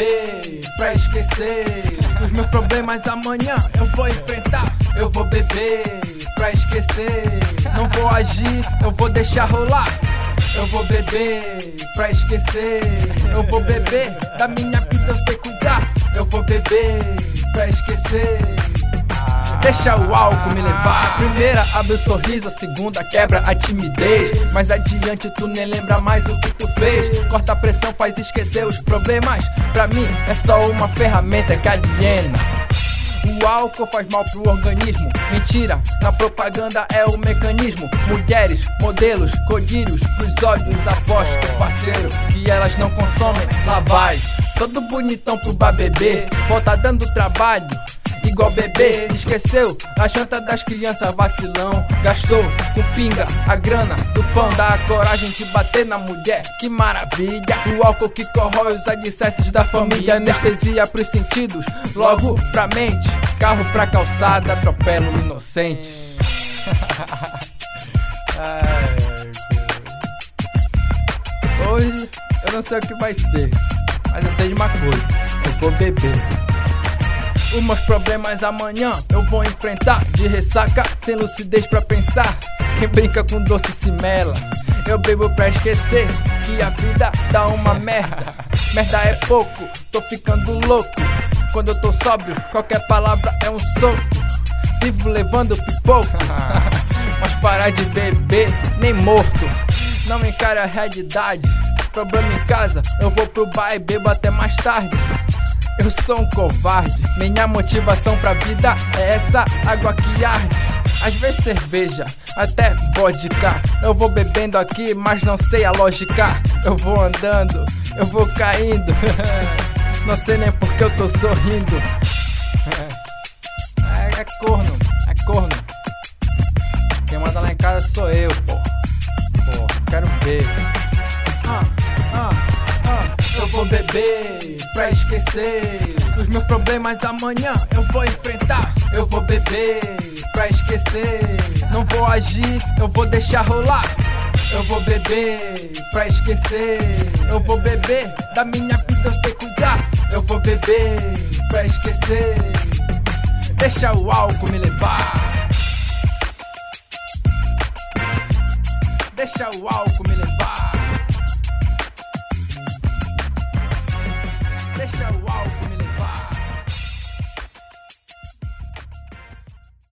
beber pra esquecer os meus problemas. Amanhã eu vou enfrentar. Eu vou beber pra esquecer. Não vou agir, eu vou deixar rolar. Eu vou beber pra esquecer. Eu vou beber, da minha vida eu sei cuidar. Eu vou beber pra esquecer. Deixa o álcool me levar. A primeira abre o sorriso, a segunda quebra a timidez. Mais adiante tu nem lembra mais o que tu fez. Corta a pressão, faz esquecer os problemas. Pra mim é só uma ferramenta que aliena. O álcool faz mal pro organismo. Mentira, na propaganda é o mecanismo. Mulheres, modelos, codilhos, pros olhos aposto, parceiro, que elas não consomem. Lá vai, todo bonitão pro bar beber. Volta dando trabalho, igual bebê. Esqueceu a janta das crianças, vacilão. Gastou com pinga a grana do pão. Dá a coragem de bater na mulher, que maravilha. O álcool que corrói os alicerces da família. Anestesia pros sentidos, logo pra mente. Carro pra calçada, atropela o inocente. Hoje eu não sei o que vai ser, mas eu sei de uma coisa: eu vou beber. Os meus problemas amanhã eu vou enfrentar. De ressaca, sem lucidez pra pensar. Quem brinca com doce se mela. Eu bebo pra esquecer que a vida dá uma merda. Merda é pouco, tô ficando louco. Quando eu tô sóbrio, qualquer palavra é um soco. Vivo levando pipoco, mas parar de beber, nem morto. Não encara a realidade. Problema em casa, eu vou pro bar e bebo até mais tarde. Eu sou um covarde, minha motivação pra vida é essa água que arde. Às vezes cerveja, até vodka. Eu vou bebendo aqui, mas não sei a lógica. Eu vou andando, eu vou caindo. Não sei nem porque eu tô sorrindo. É corno, é corno. Quem manda lá em casa sou eu, pô. Quero ver. Eu vou beber pra esquecer os meus problemas. Amanhã eu vou enfrentar. Eu vou beber pra esquecer. Não vou agir, eu vou deixar rolar. Eu vou beber pra esquecer. Eu vou beber, da minha vida eu sei cuidar. Eu vou beber pra esquecer. Deixa o álcool me levar. Deixa o álcool me levar.